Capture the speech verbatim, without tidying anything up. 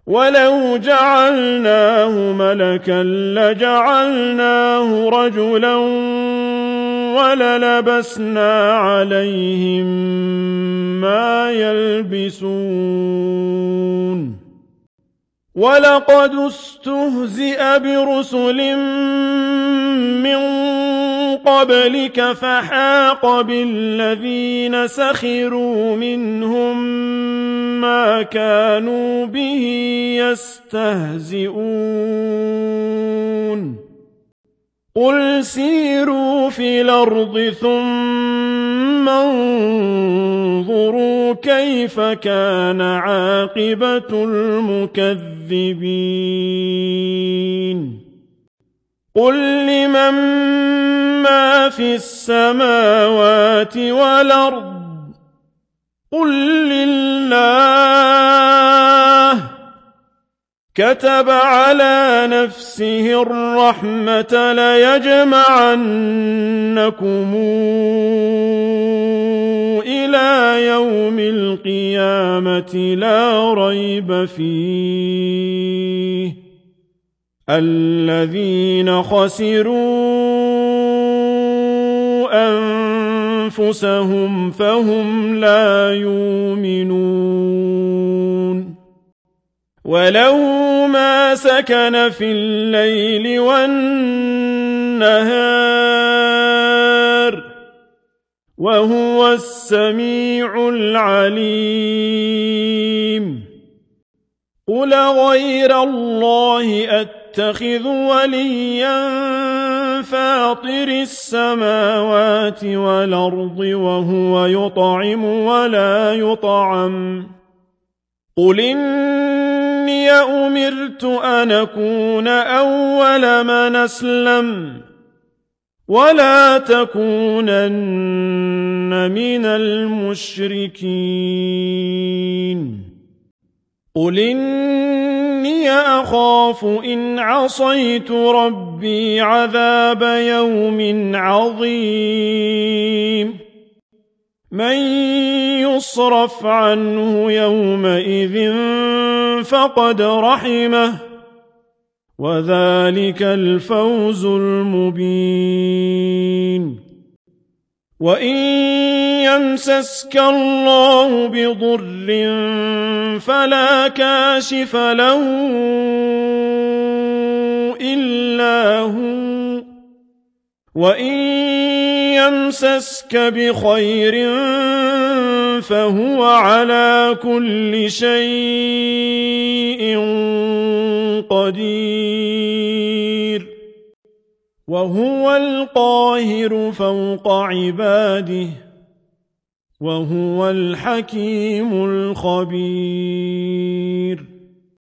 وَلَوْ جَعَلْنَاهُ مَلَكًا لَّجَعَلْنَاهُ رَجُلًا وَلَلَبَسْنَا عَلَيْهِم مَّا يَلْبِسُونَ وَلَقَدِ اسْتُهْزِئَ بِرُسُلٍ مِّن قَبْلِكَ فَحَاقَ بِالَّذِينَ سَخِرُوا مِنْهُم مَّا كَانُوا بِهِ يَسْتَهْزِئُونَ قُلْ سِيرُوا فِي الْأَرْضِ ثُمَّ انظُرُوا كَيْفَ كَانَ عَاقِبَةُ الْمُكَذِّبِينَ قُل لِّمَن مَّا فِي السَّمَاوَاتِ وَالْأَرْضِ قُل لِّلَّهِ كَتَبَ عَلَىٰ نَفْسِهِ الرَّحْمَةَ لَيَجْمَعَنَّكُمْ إِلَىٰ يَوْمِ الْقِيَامَةِ لَا رَيْبَ فِيهِ الَّذِينَ خَسِرُوا أَنفُسَهُمْ فَهُمْ لَا يُؤْمِنُونَ وَلَهُ مَا سَكَنَ فِي اللَّيْلِ وَالنَّهَارِ وَهُوَ السَّمِيعُ الْعَلِيمُ قُلْ أَغَيْرَ اللَّهِ أَتَّخِذُ وَلِيًّا فَاطِرِ السَّمَاوَاتِ وَالْأَرْضِ وَهُوَ يُطْعِمُ وَلَا يُطْعَمُ قُلْ إِنِّي أُمِرْتُ أَنْ أَكُونَ أَوَّلَ مَنْ أَسْلَمَ وَلَا تَكُونَنَّ مِنَ الْمُشْرِكِينَ قُلْ إِنِّي أَخَافُ إِنْ عَصَيْتُ رَبِّي عَذَابَ يَوْمٍ عَظِيمٍ مَّن يُصْرَفْ عَنْهُ يَوْمَئِذٍ فَقَدْ رَحِمَهُ وَذَٰلِكَ الْفَوْزُ الْمُبِينُ وَإِن يَمْسَسْكَ اللَّهُ بِضُرٍّ فَلَا كَاشِفَ لَهُ إِلَّا هُوَ وَإِن يَمْسَسْكَ بِخَيْرٍ فَهُوَ عَلَىٰ كُلِّ شَيْءٍ قَدِيرٌ وَهُوَ الْقَاهِرُ فَوْقَ عِبَادِهِ وَهُوَ الْحَكِيمُ الْخَبِيرُ